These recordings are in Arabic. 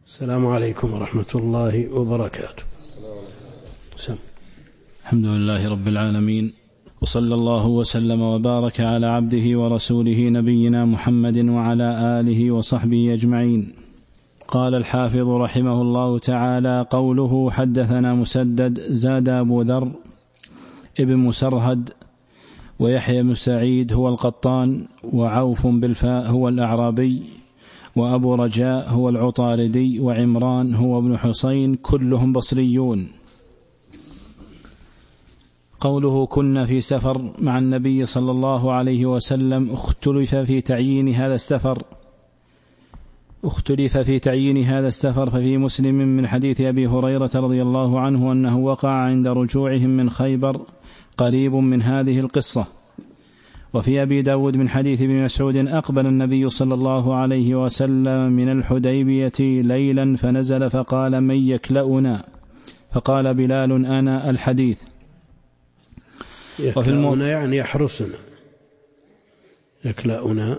السلام عليكم ورحمة الله وبركاته. الحمد لله رب العالمين، وصلى الله وسلم وبارك على عبده ورسوله نبينا محمد وعلى آله وصحبه أجمعين. قال الحافظ رحمه الله تعالى: قوله حدثنا مسدد زاد أبو ذر ابن مسرهد ويحيى بن سعيد هو القطان، وعوف بالفاء هو الأعرابي، وأبو رجاء هو العطاردي، وعمران هو ابن حسين، كلهم بصريون. قوله كنا في سفر مع النبي صلى الله عليه وسلم اختلف في تعيين هذا السفر، ففي مسلم من حديث أبي هريرة رضي الله عنه أنه وقع عند رجوعهم من خيبر قريب من هذه القصة. وفي أبي داود من حديث ابن مسعود أقبل النبي صلى الله عليه وسلم من الحديبية ليلا فنزل فقال: من يكلأنا؟ فقال بلال: أنا. الحديث. يكلأنا يعني يحرسنا، يكلأنا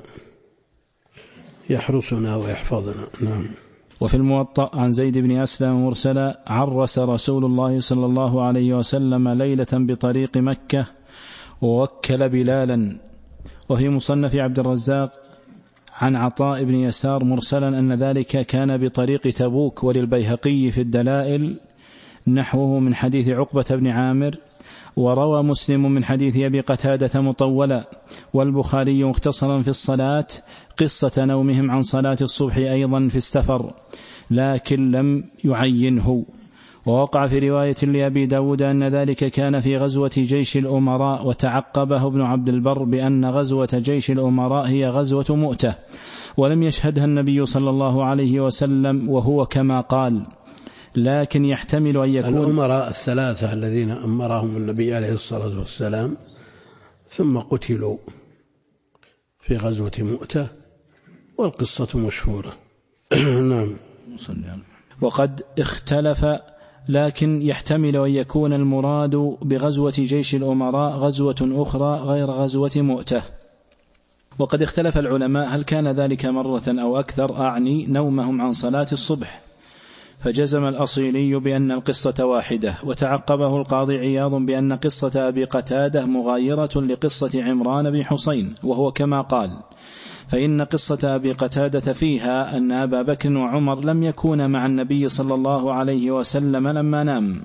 يحرسنا ويحفظنا. نعم. وفي الموطأ عن زيد بن أسلم مرسلا: عرس رسول الله صلى الله عليه وسلم ليلة بطريق مكة ووكل بلالا. وفي مصنف عبد الرزاق عن عطاء بن يسار مرسلا أن ذلك كان بطريق تبوك. وللبيهقي في الدلائل نحوه من حديث عقبة بن عامر. وروى مسلم من حديث أبي قتادة مطولا، والبخاري مختصرا في الصلاة قصة نومهم عن صلاة الصبح أيضا في السفر، لكن لم يعينه. ووقع في رواية لأبي داود أن ذلك كان في غزوة جيش الأمراء، وتعقبه ابن عبد البر بأن غزوة جيش الأمراء هي غزوة مؤتة، ولم يشهدها النبي صلى الله عليه وسلم، وهو كما قال، لكن يحتمل أن يكون الأمراء الثلاثة الذين أمرهم النبي عليه الصلاة والسلام ثم قتلوا في غزوة مؤتة، والقصة مشهورة. نعم. وقد اختلف، لكن يحتمل أن يكون المراد بغزوة جيش الأمراء غزوة أخرى غير غزوة مؤتة. وقد اختلف العلماء هل كان ذلك مرة أو أكثر، أعني نومهم عن صلاة الصبح، فجزم الأصيلي بأن القصة واحدة. وتعقبه القاضي عياض بأن قصة أبي قتادة مغايرة لقصة عمران بن حسين، وهو كما قال: فإن قصة أبي قتادة فيها أن أبا بكر وعمر لم يكونا مع النبي صلى الله عليه وسلم لما نام،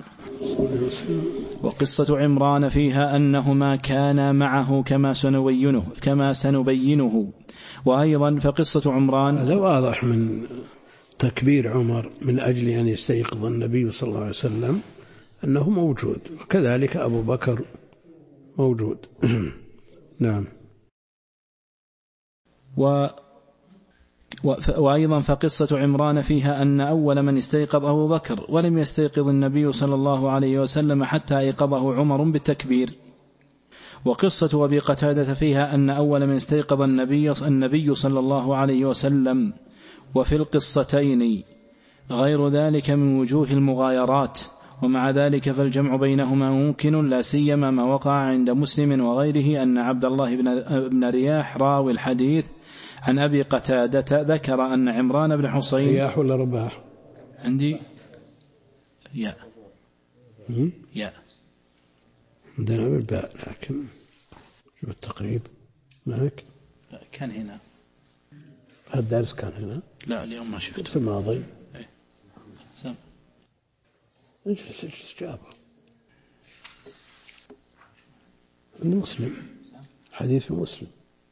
وقصة عمران فيها أنهما كانا معه كما سنبينه. وأيضا فقصة عمران هذا واضح من تكبير عمر من أجل أن يستيقظ النبي صلى الله عليه وسلم أنه موجود، وكذلك أبو بكر موجود. نعم. وأيضا فقصة عمران فيها أن أول من استيقظ أبو بكر، ولم يستيقظ النبي صلى الله عليه وسلم حتى أيقظه عمر بالتكبير. وقصة أبي قتادة فيها أن أول من استيقظ النبي صلى الله عليه وسلم. وفي القصتين غير ذلك من وجوه المغايرات، ومع ذلك فالجمع بينهما ممكن، لا سيما ما وقع عند مسلم وغيره أن عبد الله بن رياح راوي الحديث عن أبي قتادة ذكر أن عمران بن حسين. رياح ولا رباح؟ عندي يا عندنا بالباء، لكن شو التقريب معك؟ لا، كان هنا. هذا الدرس كان هنا؟ لا، اليوم ما شفته. في الماضي. سم. اجلس جابه. عند مسلم، حديث في مسلم.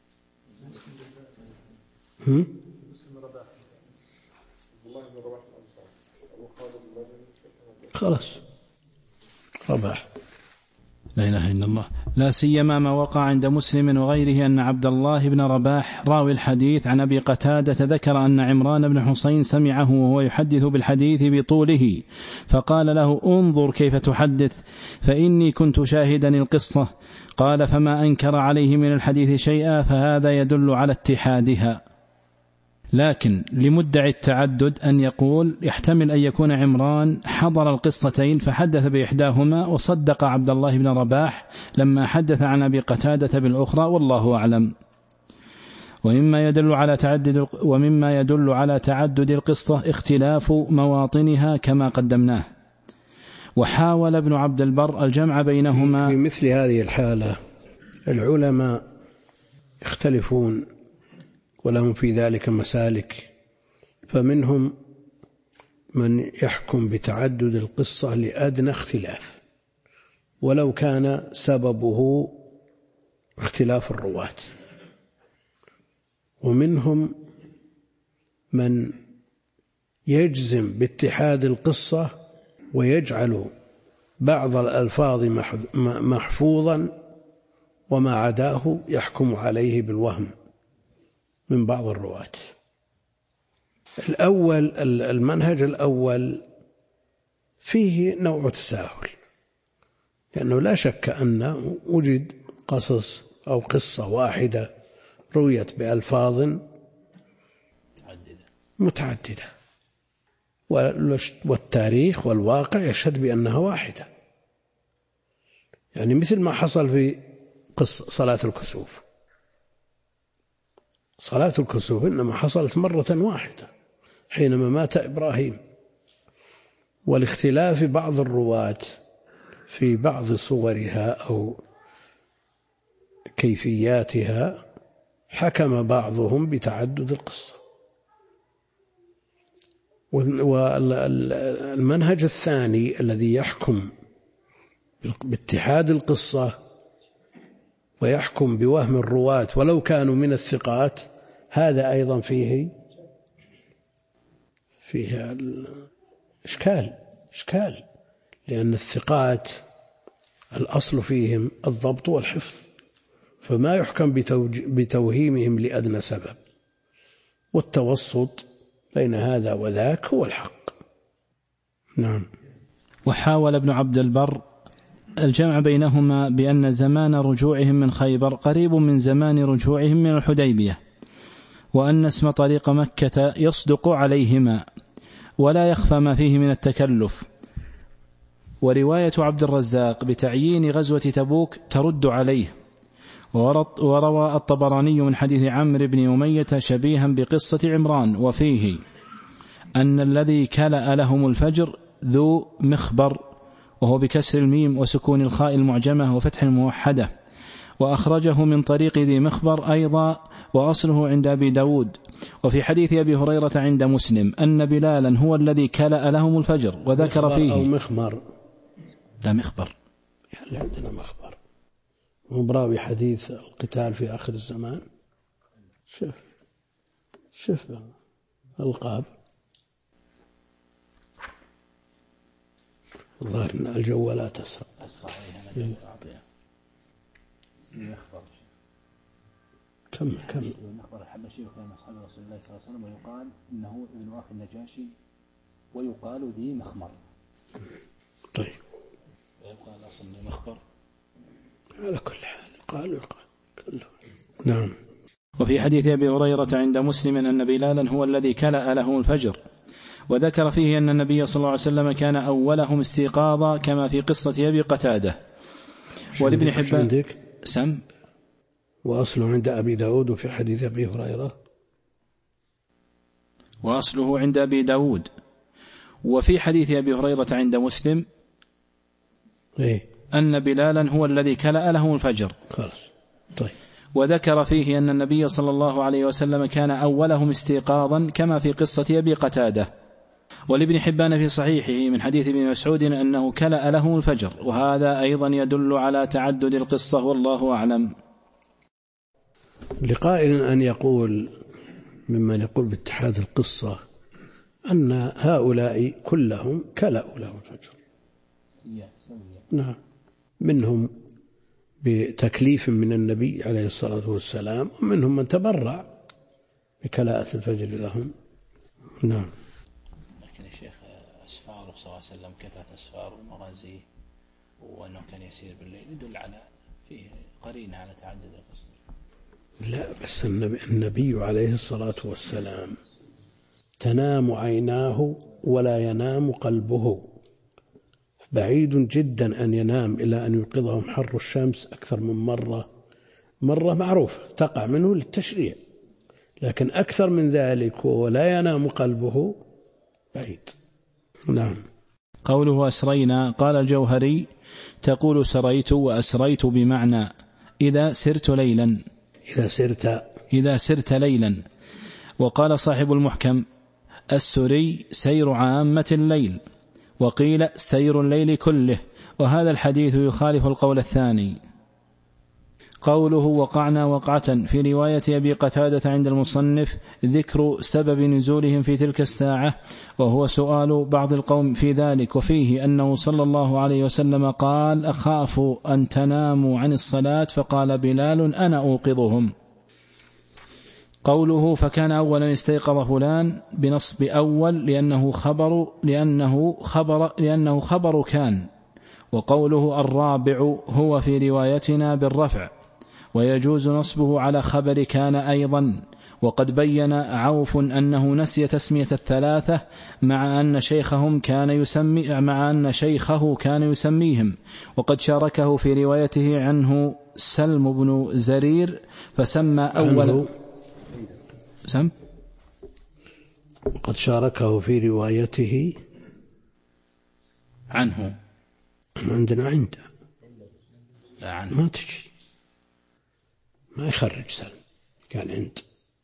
خلاص رباح. لا إله إلا الله. لا سيما ما وقع عند مسلم وغيره أن عبد الله بن رباح راوي الحديث عن أبي قتادة ذكر أن عمران بن حسين سمعه وهو يحدث بالحديث بطوله، فقال له: انظر كيف تحدث، فإني كنت شاهدا القصة. قال: فما أنكر عليه من الحديث شيئا، فهذا يدل على اتحادها. لكن لمدعي التعدد أن يقول يحتمل أن يكون عمران حضر القصتين فحدث بإحداهما، وصدق عبد الله بن رباح لما حدث عن أبي قتادة بالأخرى، والله أعلم. ومما يدل على تعدد القصة اختلاف مواطنها كما قدمناه. وحاول ابن عبد البر الجمع بينهما. في مثل هذه الحالة العلماء يختلفون ولهم في ذلك مسالك، فمنهم من يحكم بتعدد القصة لأدنى اختلاف ولو كان سببه اختلاف الرواة، ومنهم من يجزم باتحاد القصة ويجعل بعض الألفاظ محفوظا وما عداه يحكم عليه بالوهم من بعض الرواة. المنهج الأول فيه نوع تساهل، لأنه لا شك أن وجد قصص أو قصة واحدة رويت بألفاظ متعددة، والتاريخ والواقع يشهد بأنها واحدة، يعني مثل ما حصل في صلاة الكسوف. صلاة الكسوف إنما حصلت مرة واحدة حينما مات إبراهيم، والاختلاف بعض الرواة في بعض صورها أو كيفياتها حكم بعضهم بتعدد القصة. والمنهج الثاني الذي يحكم باتحاد القصة ويحكم بوهم الرواة ولو كانوا من الثقات، هذا أيضا فيه إشكال، لأن الثقات الأصل فيهم الضبط والحفظ، فما يحكم بتوهيمهم لأدنى سبب، والتوسط بين هذا وذاك هو الحق. نعم. وحاول ابن عبد البر الجمع بينهما بأن زمان رجوعهم من خيبر قريب من زمان رجوعهم من الحديبية، وأن اسم طريق مكة يصدق عليهما ولا يخفى ما فيه من التكلف. ورواية عبد الرزاق بتعيين غزوة تبوك ترد عليه. وروى الطبراني من حديث عمرو بن أمية شبيها بقصة عمران، وفيه أن الذي كلأ لهم الفجر ذو مخبر، وهو بكسر الميم وسكون الخاء المعجمة وفتح الموحدة. وأخرجه من طريق ذي مخبر أيضا، وأصله عند أبي داود. وفي حديث أبي هريرة عند مسلم أن بلالا هو الذي كلأ لهم الفجر، وذكر فيه أو مخمر. لا مخبر، هل عندنا مخبر مبراوي حديث القتال في آخر الزمان. شوف القاب الظاهر أن الجوالات أسرع كم المخبر الحبشي وكان أصحاب رسول الله صلى الله عليه وسلم، ويقال إنه ابن أخي النجاشي، ويقال ذي مخمر. طيب، ويبقى الأصل ذي مخبر على كل حال قالوا كله. نعم. وفي حديث أبي هريرة عند مسلم أن بلالا هو الذي كلأ لهم الفجر، وذكر فيه أن النبي صلى الله عليه وسلم كان أولهم استيقاظا كما في قصة أبي قتادة. ولابن حبان سم وأصله عند أبي داود في حديث أبي هريرة، وأصله عند أبي داود. وفي حديث أبي هريرة عند مسلم أن بلالا هو الذي كلأ لهم الفجر. خلاص. طيب. وذكر فيه أن النبي صلى الله عليه وسلم كان أولهم استيقاظا كما في قصة أبي قتادة. ولابن حبان في صحيحه من حديث ابن مسعود أنه كلأ لهم الفجر، وهذا أيضا يدل على تعدد القصة، والله أعلم. لقائل أن يقول ممن يقول باتحاد القصة أن هؤلاء كلهم كلأوا لهم الفجر. نعم، منهم بتكليف من النبي عليه الصلاة والسلام، ومنهم من تبرع بكلاءة الفجر لهم. نعم. لكن يا شيخ أسفاره صلى الله عليه وسلم كثرة أسفاره ومغازيه، وأنه كان يسير بالليل، يدل على فيه قرينة على تعدد القصة. لا، بس النبي عليه الصلاة والسلام تنام عيناه ولا ينام قلبه، بعيد جدا أن ينام إلى أن يوقظهم حر الشمس أكثر من مرة معروفة تقع منه للتشريع، لكن أكثر من ذلك ولا ينام قلبه بعيد. نعم. قوله أسرينا، قال الجوهري: تقول سريت وأسريت بمعنى إذا سرت ليلا، إذا سرت ليلا. وقال صاحب المحكم: السري سير عامة الليل، وقيل سير الليل كله، وهذا الحديث يخالف القول الثاني. قوله وقعنا وقعة في رواية أبي قتادة عند المصنف ذكر سبب نزولهم في تلك الساعة، وهو سؤال بعض القوم في ذلك، وفيه أنه صلى الله عليه وسلم قال: أخاف أن تناموا عن الصلاة، فقال بلال: أنا أوقظهم. قوله فكان أولا استيقظ فلان بنصب أول لأنه خبر كان. وقوله الرابع هو في روايتنا بالرفع، ويجوز نصبه على خبر كان أيضا. وقد بين عوف أنه نسي تسمية الثلاثة مع أن شيخه كان يسميهم، وقد شاركه في روايته عنه سلم بن زرير فسمى أول وقد شاركه في روايته عنه. عندنا عنده لا عنه ما تجي، ما يخرج سلم، قال عند.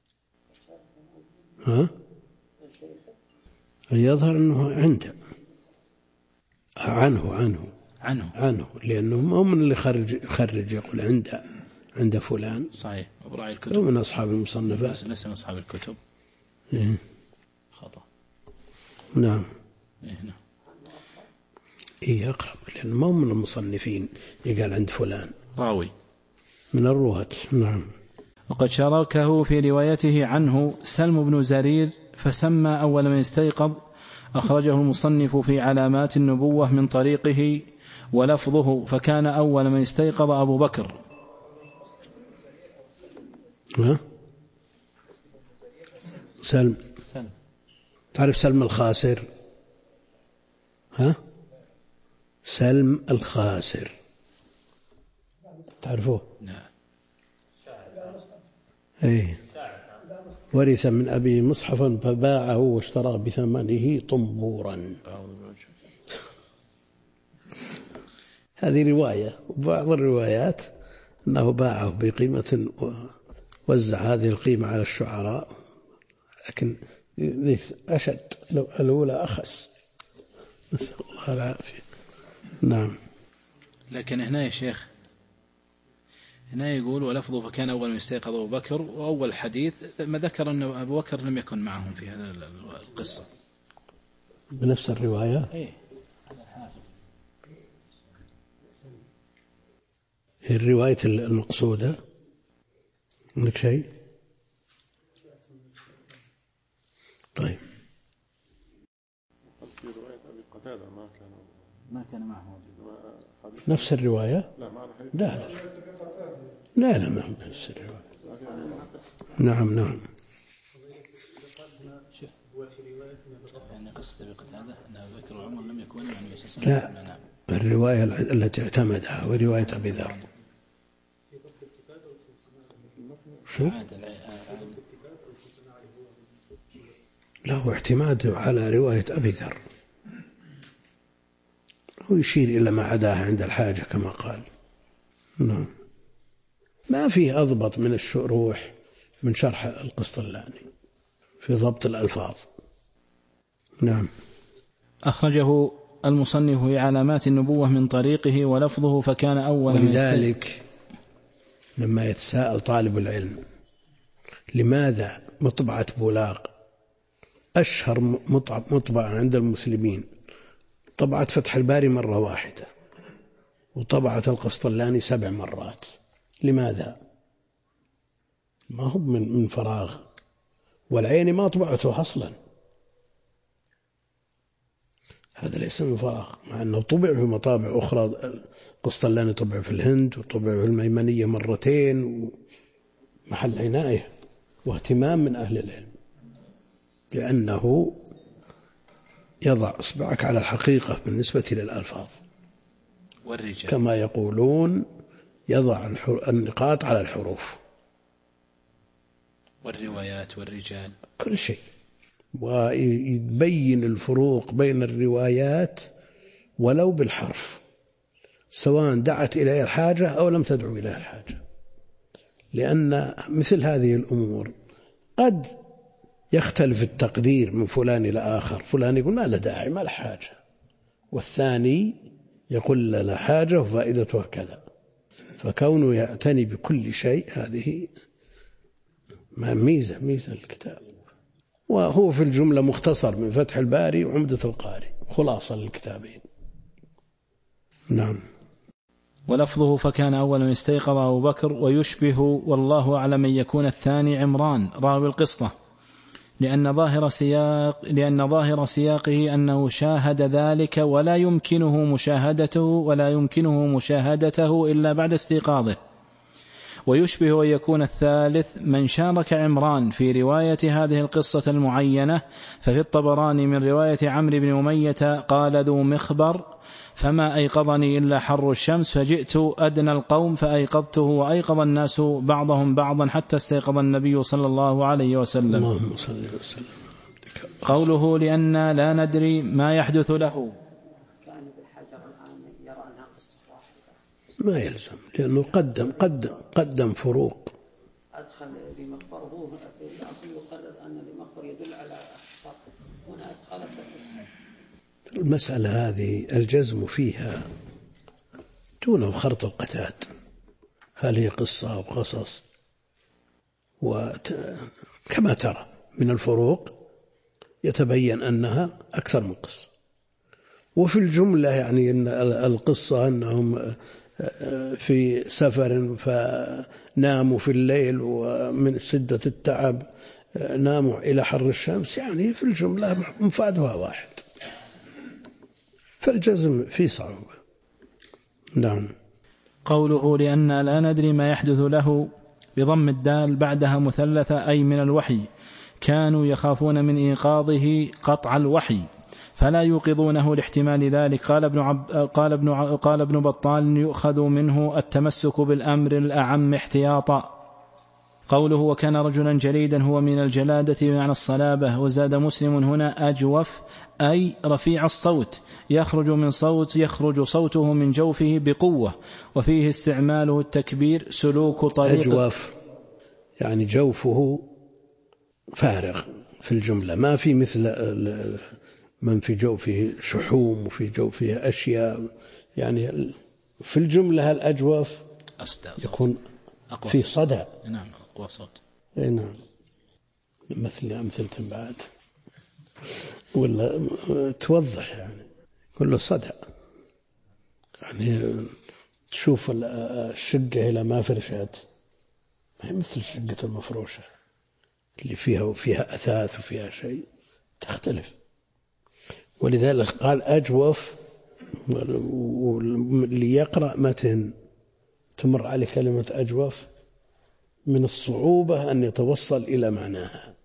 يظهر أنه عنده عنه لأنه ما من اللي خرج يقول عند فلان. صحيح. أبراء الكتب من أصحاب المصنفات، ليس من أصحاب الكتب. خطأ. نعم. نعم. أقرب، لأنه ما من المصنفين يقال عند فلان، راوي من الرواة. نعم. وقد شاركه في روايته عنه سلم بن زرير فسمى أول من استيقظ، أخرجه المصنف في علامات النبوة من طريقه، ولفظه فكان أول من استيقظ أبو بكر. سلم. تعرف سلم الخاسر؟ سلم الخاسر تعرفوه؟ نعم. ورث من أبي مصحفا فباعه واشترى بثمنه طنبورا. هذه رواية، وبعض الروايات أنه باعه بقيمة ووزع هذه القيمة على الشعراء، لكن أشد، لو الأولى أخس، نسأل الله العافية. نعم. لكن هنا يا شيخ، هنا يقول ولفظه فكان أول من استيقظ أبو بكر، وأول حديث ما ذكر أن أبو بكر لم يكن معهم في هذا القصة بنفس الرواية. هي الرواية المقصودة منك شيء؟ طيب. في رواية أبي قتادة ما كان معه نفس الرواية؟ لا ما هو نفس الرواية. نعم. يعني قصة أبي قتادة أن أبو بكر وعمر لم يكونوا مع النبي صلى الله عليه وسلم. لا، الرواية التي اعتمدها ورواية أبي ذر. شو؟ له اعتماد على رواية أبي ذر، هو يشير إلى ما عداها عند الحاجة كما قال. نعم. ما فيه أضبط من الشروح من شرح القسطلاني في ضبط الألفاظ. نعم. أخرجه المصنف في علامات النبوة من طريقه، ولفظه فكان أول من ولذلك لما يتساءل طالب العلم لماذا مطبعة بولاق أشهر مطبعة عند المسلمين طبعة فتح الباري مرة واحدة، وطبعة القسطلاني 7 مرات، لماذا؟ ما هو من فراغ، والعين ما طبعته أصلا، هذا ليس من فراغ، مع أنه طبع في مطابع أخرى. القسطلاني طبع في الهند، وطبع في الميمنية 2 مرات، محل عناية واهتمام من أهل العلم، لأنه يضع إصبعك على الحقيقة بالنسبة للألفاظ، والرجال كما يقولون يضع النقاط على الحروف. والروايات والرجال كل شيء، ويبين الفروق بين الروايات ولو بالحرف، سواء دعت إلى الحاجة أو لم تدعو إلى الحاجة، لأن مثل هذه الأمور قد يختلف التقدير من فلان إلى آخر، فلان يقول ما له داعي ما له حاجة، والثاني يقول له حاجة وفائدتها كذا، فكونه يعتني بكل شيء هذه ميزة الكتاب. وهو في الجملة مختصر من فتح الباري وعمدة القاري، خلاصة للكتابين. نعم. ولفظه فكان أول من استيقظ أبو بكر، ويشبه والله أعلم أن يكون الثاني عمران راوي القصة، لأن ظاهر سياقه أنه شاهد ذلك ولا يمكنه مشاهدته إلا بعد استيقاظه. ويشبه أن يكون الثالث من شارك عمران في رواية هذه القصة المعينة، ففي الطبراني من رواية عمرو بن أمية قال ذو مخبر: فما أيقظني إلا حر الشمس، فجئت أدنى القوم فأيقظته وأيقظ الناس بعضهم بعضا حتى استيقظ النبي صلى الله عليه وسلم. اللهم صل وسلم. قوله لأن لا ندري ما يحدث له، كان بالحجر الآن يرى أنها قصة واحدة، ما يلزم، لأنه قدم فروق. أدخل لمخبر، هو في الأصل يقرر أن لمخبر يدل على أخبار، هنا أدخلت القصة. المسألة هذه الجزم فيها دونه خرط القتاد، هل هي قصة أو قصص، وكما ترى من الفروق يتبين أنها أكثر من قصة. وفي الجملة يعني أن القصة أنهم في سفر فناموا في الليل ومن شدة التعب ناموا إلى حر الشمس، يعني في الجملة مفادها واحد، فالجزم فيه صعوبة. نعم. قوله لأن لا ندري ما يحدث له بضم الدال بعدها مثلثة أي من الوحي، كانوا يخافون من إيقاظه قطع الوحي فلا يوقظونه لاحتمال ذلك. قال ابن بطال يؤخذ منه التمسك بالأمر الأعم احتياطا. قوله وكان رجلا جليدا هو من الجلادة بمعنى الصلابة. وزاد مسلم هنا أجوف أي رفيع الصوت، يخرج صوته من جوفه بقوة، وفيه استعماله التكبير سلوك طريق. أجوف يعني جوفه فارغ في الجملة، ما في مثل من في جوفه شحوم وفي جوفه أشياء، يعني في الجملة الأجوف يكون في صدى. نعم أقوى صوت. نعم مثل بعد ولا توضح يعني كله صدى، يعني تشوف الشقة إلى ما فرشت ما هي مثل الشقة المفروشة اللي فيها أثاث وفيها شيء، تختلف. ولذلك قال أجوف، واللي يقرأ متن تمر عليه كلمة أجوف من الصعوبة أن يتوصل إلى معناها.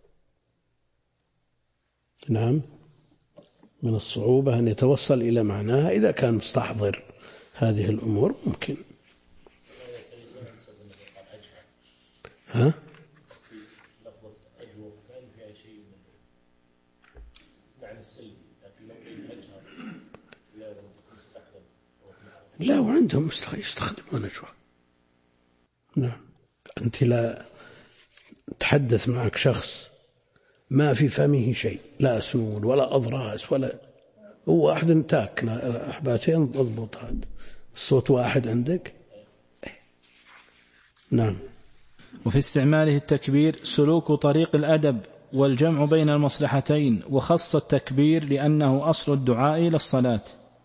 نعم، من الصعوبة أن يتوصل إلى معناها إذا كان مستحضر هذه الأمور ممكن. ها؟ لا، وعندهم يستخدمون أجوف. نعم. أنت لا تحدث معك شخص ما في فمه شيء، لا أسنون ولا أضراس ولا هو واحد تاكنا أحباتين ضبط، هذا الصوت واحد عندك. نعم. وفي استعماله التكبير سلوك طريق الأدب والجمع بين المصلحتين، وخص التكبير لأنه أصل الدعاء إلى الصلاة.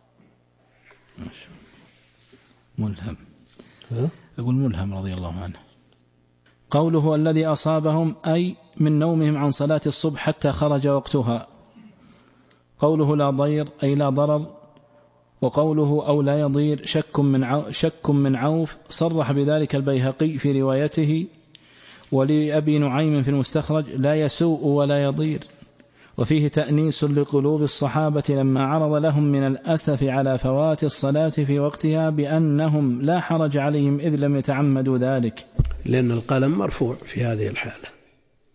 ملهم. يقول ملهم رضي الله عنه. قوله الذي أصابهم أي من نومهم عن صلاة الصبح حتى خرج وقتها. قوله لا ضير أي لا ضرر. وقوله أو لا يضير شك من عوف، صرح بذلك البيهقي في روايته. ولأبي نعيم في المستخرج لا يسوء ولا يضير. وفيه تأنيس لقلوب الصحابة لما عرض لهم من الأسف على فوات الصلاة في وقتها بأنهم لا حرج عليهم إذ لم يتعمدوا ذلك، لأن القلم مرفوع في هذه الحالة.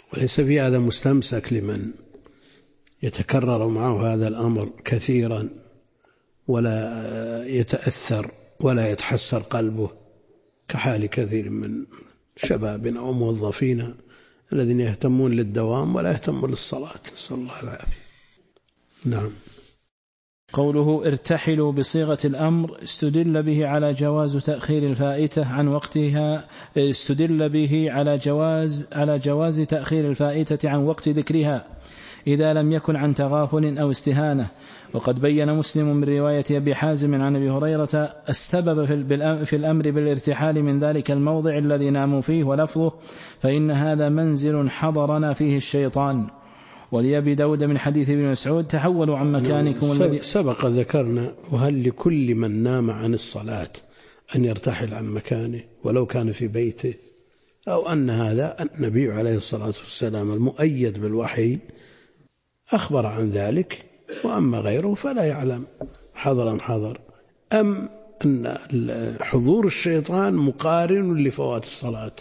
وليس في هذا مستمسك لمن يتكرر معه هذا الأمر كثيرا ولا يتأثر ولا يتحسر قلبه كحال كثير من شبابنا وموظفينا الذين يهتمون للدوام ولا يهتمون للصلاة، نسأل الله العافية. نعم. قوله ارتحلوا بصيغة الأمر استدل به على جواز تأخير الفائتة عن وقتها، استدل به على جواز تأخير الفائتة عن وقت ذكرها إذا لم يكن عن تغافل أو استهانة. وقد بين مسلم من رواية أبي حازم عن أبي هريرة السبب في الأمر بالارتحال من ذلك الموضع الذي ناموا فيه، ولفظه فإن هذا منزل حضرنا فيه الشيطان. ولأبي داود من حديث ابن مسعود تحولوا عن مكانكم الذي سبق ذكرنا. وهل لكل من نام عن الصلاة أن يرتحل عن مكانه ولو كان في بيته، أو أن هذا النبي عليه الصلاة والسلام المؤيد بالوحي أخبر عن ذلك، وأما غيره فلا يعلم حضر أم حضر، أم أن حضور الشيطان مقارن لفوات الصلاة.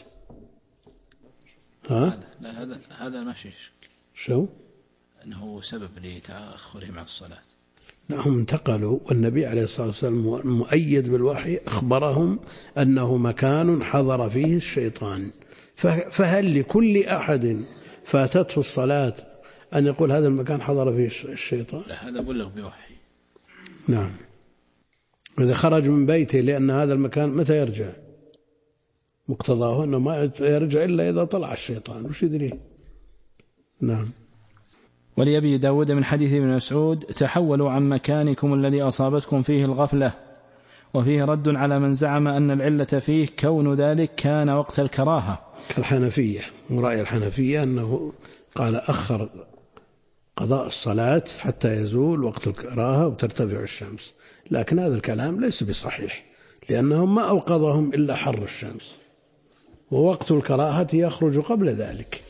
لا هذا ماشي شو أنه سبب لتأخرهم عن الصلاة. هم انتقلوا والنبي عليه الصلاة والسلام المؤيد بالوحي أخبرهم أنه مكان حضر فيه الشيطان. فهل لكل أحد فاتته الصلاة أن يقول هذا المكان حضر فيه الشيطان؟ لا، هذا بلغ بوحي. نعم. إذا خرج من بيته لأن هذا المكان متى يرجع؟ مقتضاه أنه ما يرجع إلا إذا طلع الشيطان، وش يدري. نعم. ولأبي داود من حديث ابن مسعود تحولوا عن مكانكم الذي أصابتكم فيه الغفلة. وفيه رد على من زعم أن العلة فيه كون ذلك كان وقت الكراهة كالحنفية. ورأي الحنفية أنه قال أخر قضاء الصلاة حتى يزول وقت الكراهة وترتفع الشمس، لكن هذا الكلام ليس بصحيح، لأنهم ما أوقظهم إلا حر الشمس، ووقت الكراهة يخرج قبل ذلك.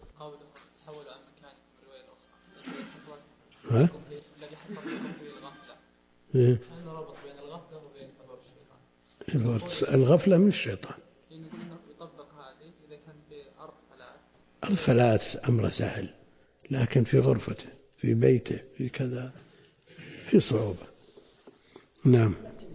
الذي حصل فيكم في الغفلة، أنه ربط بين الغفلة وبين حضور الشيطان. الغفلة من الشيطان. نقول إنه يطبق هذه إذا كان في أرض فلات أمر سهل، لكن في غرفته في بيته في كذا في صعوبة. نعم.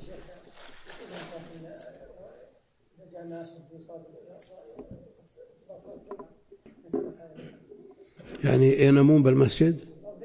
يعني ينامون بالمسجد؟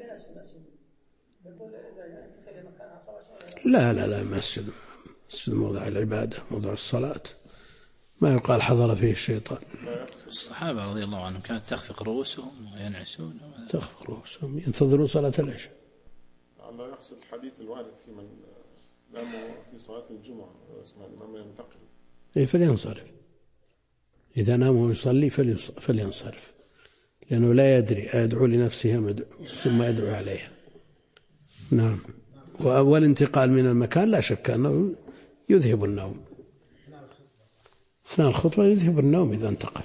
لا مسجد موضع العبادة، موضع الصلاة، ما يقال حضر فيه الشيطان. الصحابة رضي الله عنهم كانت تخفق رؤوسهم وينعسون، تخفق رؤوسهم ينتظرون صلاة العشاء. الله يقصد الحديث الوارد في من ناموا في صلاة الجمعة اسمه الإمام ينتقل فلينصرف. إذا ناموا يصلي فلينصرف، لأنه لا يدري أدعو لنفسها ثم يدعو عليها. نعم. وأول انتقال من المكان لا شك أنه يذهب النوم. أثناء الخطبة يذهب النوم إذا انتقل.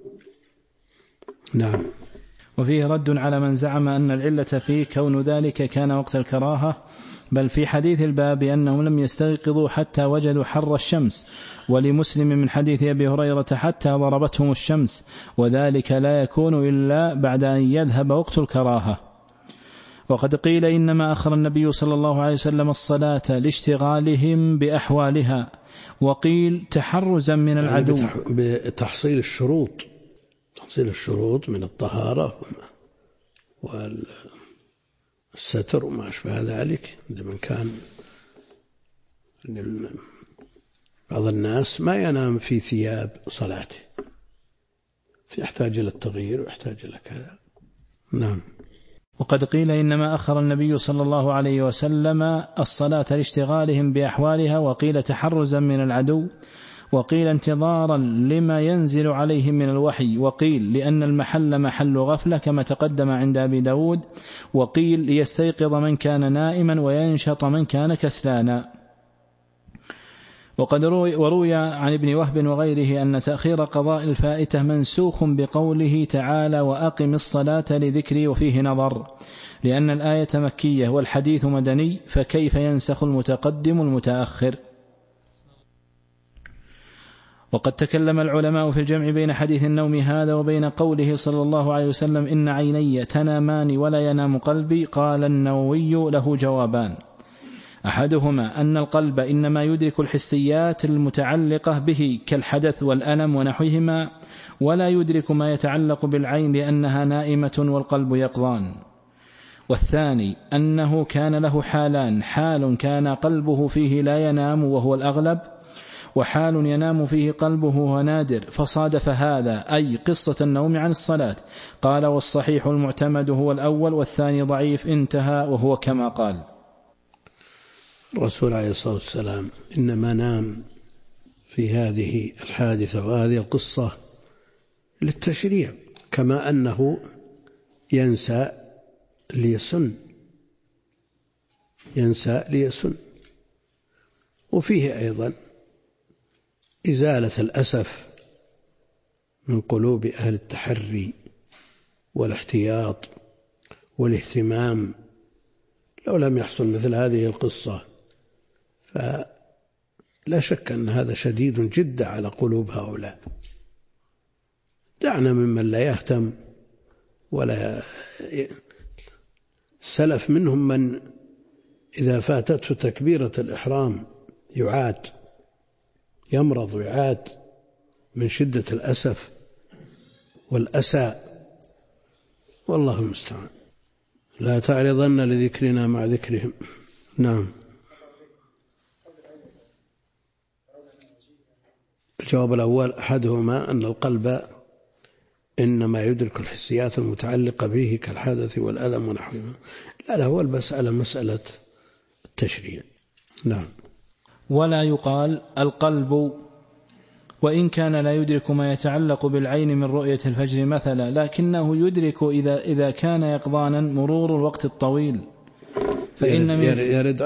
نعم. وفيه رد على من زعم أن العلة فيه كون ذلك كان وقت الكراهة، بل في حديث الباب أنهم لم يستيقظوا حتى وجدوا حر الشمس. ولمسلم من حديث أبي هريرة حتى ضربتهم الشمس، وذلك لا يكون إلا بعد أن يذهب وقت الكراهة. وقد قيل إنما أخر النبي صلى الله عليه وسلم الصلاة لاشتغالهم بأحوالها، وقيل تحرزا من العدو، بتحصيل الشروط من الطهارة والستر وما أشبه ذلك. لمن كان بعض الناس ما ينام في ثياب صلاته، فيحتاج إلى التغيير ويحتاج إلى كذا. نعم. وقد قيل إنما أخر النبي صلى الله عليه وسلم الصلاة لاشتغالهم بأحوالها، وقيل تحرزا من العدو، وقيل انتظارا لما ينزل عليهم من الوحي، وقيل لأن المحل محل غفلة كما تقدم عند أبي داود، وقيل ليستيقظ من كان نائما وينشط من كان كسلانا. وقد وروي عن ابن وهب وغيره أن تأخير قضاء الفائتة منسوخ بقوله تعالى وأقم الصلاة لذكري، وفيه نظر، لأن الآية مكية والحديث مدني، فكيف ينسخ المتقدم المتأخر؟ وقد تكلم العلماء في الجمع بين حديث النوم هذا وبين قوله صلى الله عليه وسلم إن عيني تنامان ولا ينام قلبي. قال النووي له جوابان: أحدهما أن القلب إنما يدرك الحسيات المتعلقة به كالحدث والألم ونحوهما، ولا يدرك ما يتعلق بالعين لأنها نائمة والقلب يقظان. والثاني أنه كان له حالان: حال كان قلبه فيه لا ينام وهو الأغلب، وحال ينام فيه قلبه وهو نادر، فصادف هذا أي قصة النوم عن الصلاة. قال: والصحيح المعتمد هو الأول والثاني ضعيف. انتهى، وهو كما قال. الرسول عليه الصلاة والسلام إنما نام في هذه الحادثة وهذه القصة للتشريع، كما أنه ينسى ليسن. وفيه أيضا إزالة الأسف من قلوب أهل التحري والاحتياط والاهتمام. لو لم يحصل مثل هذه القصة فلا شك أن هذا شديد جدا على قلوب هؤلاء. دعنا ممن لا يهتم ولا سلف منهم من إذا فاتته تكبيرة الإحرام يمرض ويعاد من شدة الأسف والأسى، والله المستعان. لا تعرضن لذكرنا مع ذكرهم. نعم. الجواب الأول أحدهما أن القلب إنما يدرك الحسيات المتعلقة به كالحدث والألم ونحوهما. لا هو المسألة مسألة التشريع. نعم. ولا يقال القلب وإن كان لا يدرك ما يتعلق بالعين من رؤية الفجر مثلا، لكنه يدرك إذا كان يقظانا مرور الوقت الطويل، فإن يرد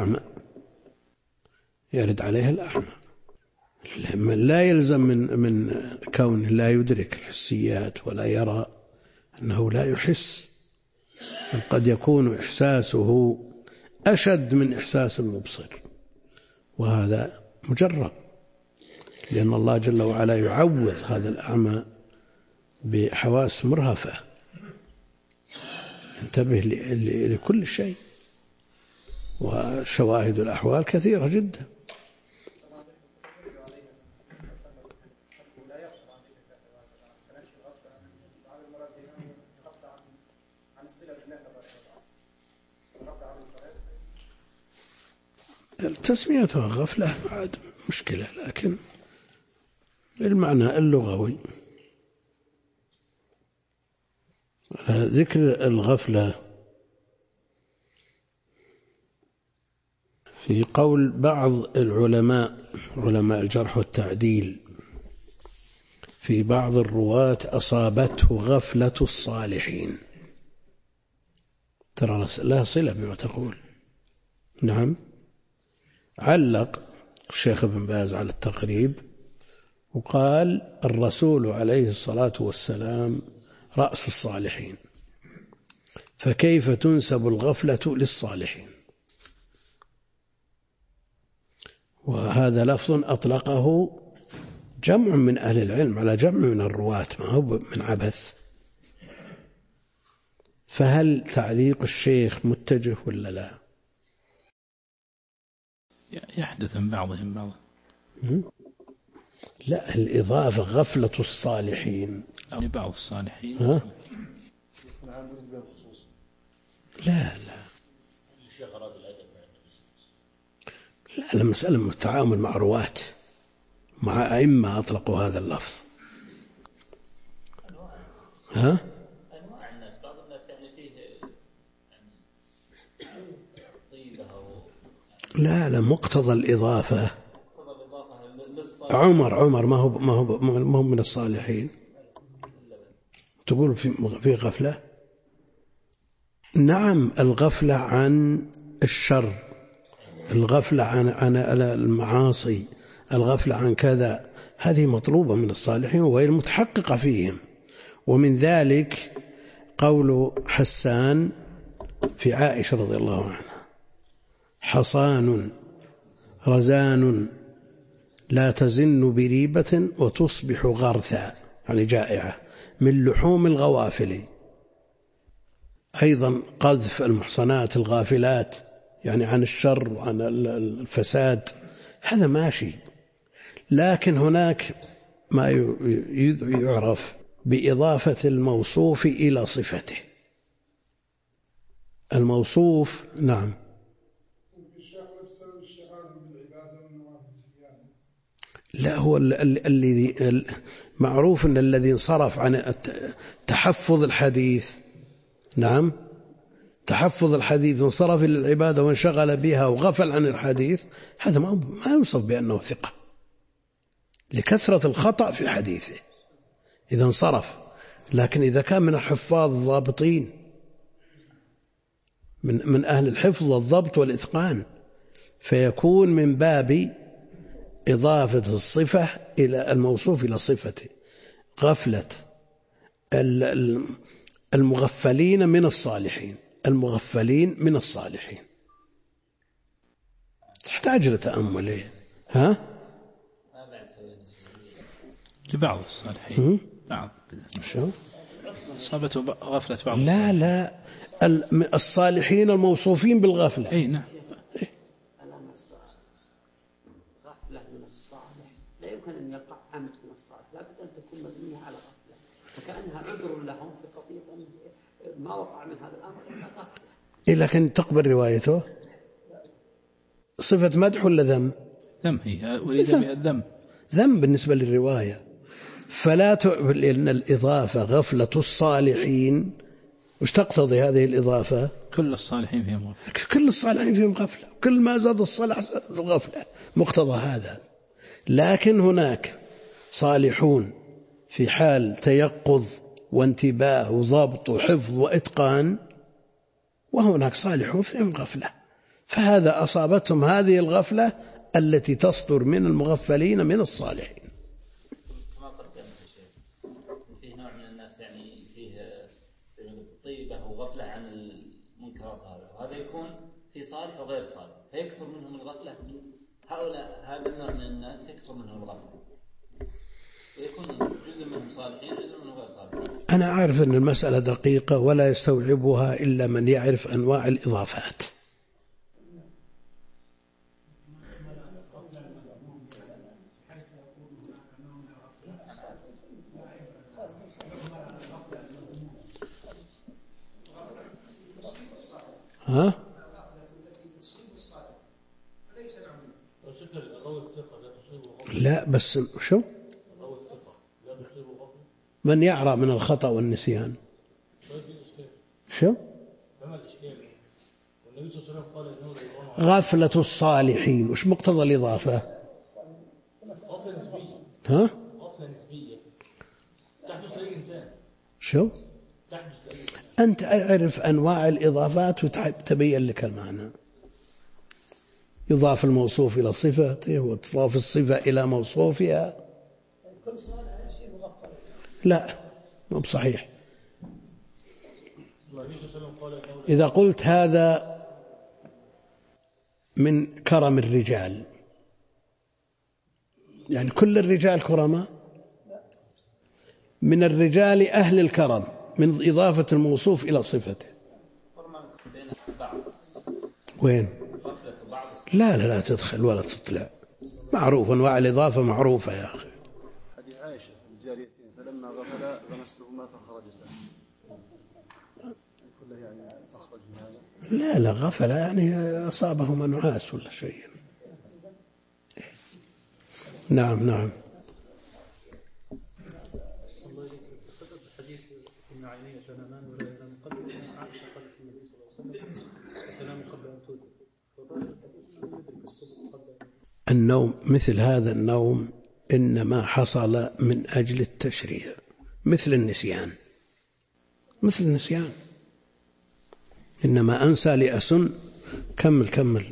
عليه الأعمى. لا يلزم من كون لا يدرك الحسيات ولا يرى أنه لا يحس. قد يكون إحساسه أشد من إحساس المبصر، وهذا مجرب، لأن الله جل وعلا يعوض هذا الأعمى بحواس مرهفة، انتبه لكل شيء، وشواهد الأحوال كثيرة جدا. تسميتها غفلة بعد مشكلة، لكن بالمعنى اللغوي ذكر الغفلة في قول بعض العلماء الجرح والتعديل في بعض الرواة أصابته غفلة الصالحين. ترى لها صلة بما تقول. نعم. علق الشيخ ابن باز على التقريب وقال الرسول عليه الصلاة والسلام رأس الصالحين، فكيف تنسب الغفلة للصالحين؟ وهذا لفظ أطلقه جمع من أهل العلم على جمع من الرواة، ما هو من عبث. فهل تعليق الشيخ متجه ولا لا؟ يحدث من بعضهم بعضا. لا، الإضافة غفلة الصالحين لبعض الصالحين. لا المسألة من التعامل مع رواة، مع أئمة أطلقوا هذا اللفظ. أنواع الناس، بعض الناس يعني فيه لا مقتضى الإضافة. عمر ما هو من الصالحين، تقول في غفلة. نعم، الغفلة عن الشر، الغفلة عن المعاصي، الغفلة عن كذا، هذه مطلوبة من الصالحين وهي المتحققة فيهم. ومن ذلك قول حسان في عائشة رضي الله عنها: حصان رزان لا تزن بريبة وتصبح غرثا، يعني جائعة، من لحوم الغوافل. أيضا قذف المحصنات الغافلات يعني عن الشر وعن الفساد، هذا ماشي. لكن هناك ما يعرف بإضافة الموصوف إلى صفته. الموصوف نعم. لا، هو الذي معروف أن الذي انصرف عن تحفظ الحديث، نعم، تحفظ الحديث وانصرف إلى العبادة وانشغل بها وغفل عن الحديث، هذا ما يوصف بأنه ثقة لكثرة الخطأ في حديثه إذا انصرف. لكن إذا كان من الحفاظ الضابطين من أهل الحفظ والضبط والإتقان، فيكون من باب إضافة الصفة إلى الموصوف إلى صفته. غفلة المغفلين من الصالحين، المغفلين من الصالحين تحتاج لتأمل. ها؟ لبعض الصالحين بعض شو أصابته غفلة بعض لا لا الصالحين الموصوفين بالغفلة. أي نعم. غفلة من الصالح لا يمكن أن يقع عمد من الصالح، لابد أن تكون مبنية على غفلة، وكأنها عذر لهم في قضية ما وقع من هذا الأمر إلا غفلة. لكن تقبل روايته صفة مدح ولا ذم؟ ذم، هي أريد بها الذم، ذم بالنسبة للرواية. فلا لأن الإضافة غفلة الصالحين، وش تقتضي هذه الإضافة؟ كل الصالحين فيهم غفلة، كل الصالحين فيهم غفلة، كل ما زاد الصالح زاد الغفلة، مقتضى هذا. لكن هناك صالحون في حال تيقظ وانتباه وضبط وحفظ وإتقان، وهناك صالحون فيهم غفلة، فهذا أصابتهم هذه الغفلة التي تصدر من المغفلين من الصالحين. كما قلت فيه نوع من الناس يعني فيه طيبة وغفلة عن المنكرات، وهذا يكون في صالح وغير صالح، فيكثر منهم الغفلة. هؤلاء هذا النوع من الناس يكثر منهم الغفلة، ويكون جزء منهم صالحين وجزء منهم غير صالحين. أنا أعرف أن المسألة دقيقة ولا يستوعبها إلا من يعرف أنواع الإضافات. ها؟ لا بس شو؟ من يعرى من الخطأ والنسيان. شو؟ غفلة الصالحين، وش مقتضى الإضافة؟ ها؟ شو؟ أنت أعرف أنواع الإضافات وتبين لك المعنى. يضاف الموصوف إلى صفته وتضاف الصفة إلى موصوفها. لا، مو بصحيح. إذا قلت هذا من كرم الرجال، يعني كل الرجال كرماء؟ من الرجال أهل الكرم من إضافة الموصوف إلى صفته. وين؟ لا لا لا تدخل ولا تطلع، معروف أنواع الإضافة معروفة يا أخي. حديث عائشة الجاريتين فلما غفل غمستهما فخرجتا، كله يعني أخرج من هذا. لا لا غفل يعني أصابهما نعاس ولا شيء. نعم نعم. النوم مثل هذا النوم إنما حصل من أجل التشريع، مثل النسيان، مثل النسيان، إنما أنسى لأسن. كمل.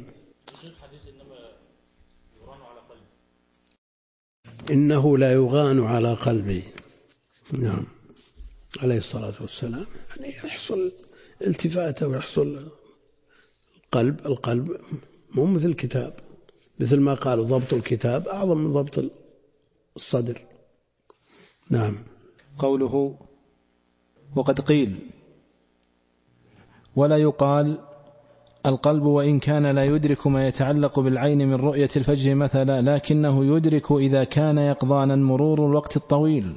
إنه لا يغان على قلبي. نعم عليه الصلاة والسلام، يعني يحصل التفاته ويحصل القلب مو مثل الكتاب، مثل ما قالوا ضبط الكتاب أعظم من ضبط الصدر. نعم. قوله وقد قيل ولا يقال القلب وإن كان لا يدرك ما يتعلق بالعين من رؤية الفجر مثلا، لكنه يدرك إذا كان يقظانا مرور الوقت الطويل،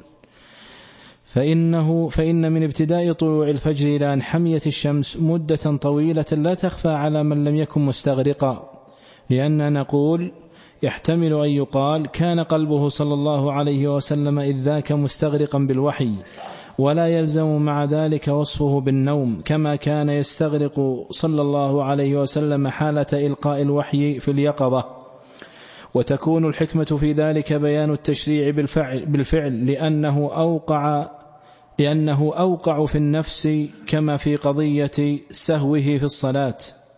فإن من ابتداء طلوع الفجر إلى أن حميت الشمس مدة طويلة لا تخفى على من لم يكن مستغرقا، لأننا نقول يحتمل أن يقال كان قلبه صلى الله عليه وسلم إذ ذاك مستغرقا بالوحي، ولا يلزم مع ذلك وصفه بالنوم، كما كان يستغرق صلى الله عليه وسلم حالة إلقاء الوحي في اليقظة. وتكون الحكمة في ذلك بيان التشريع بالفعل لأنه أوقع في النفس، كما في قضية سهوه في الصلاة.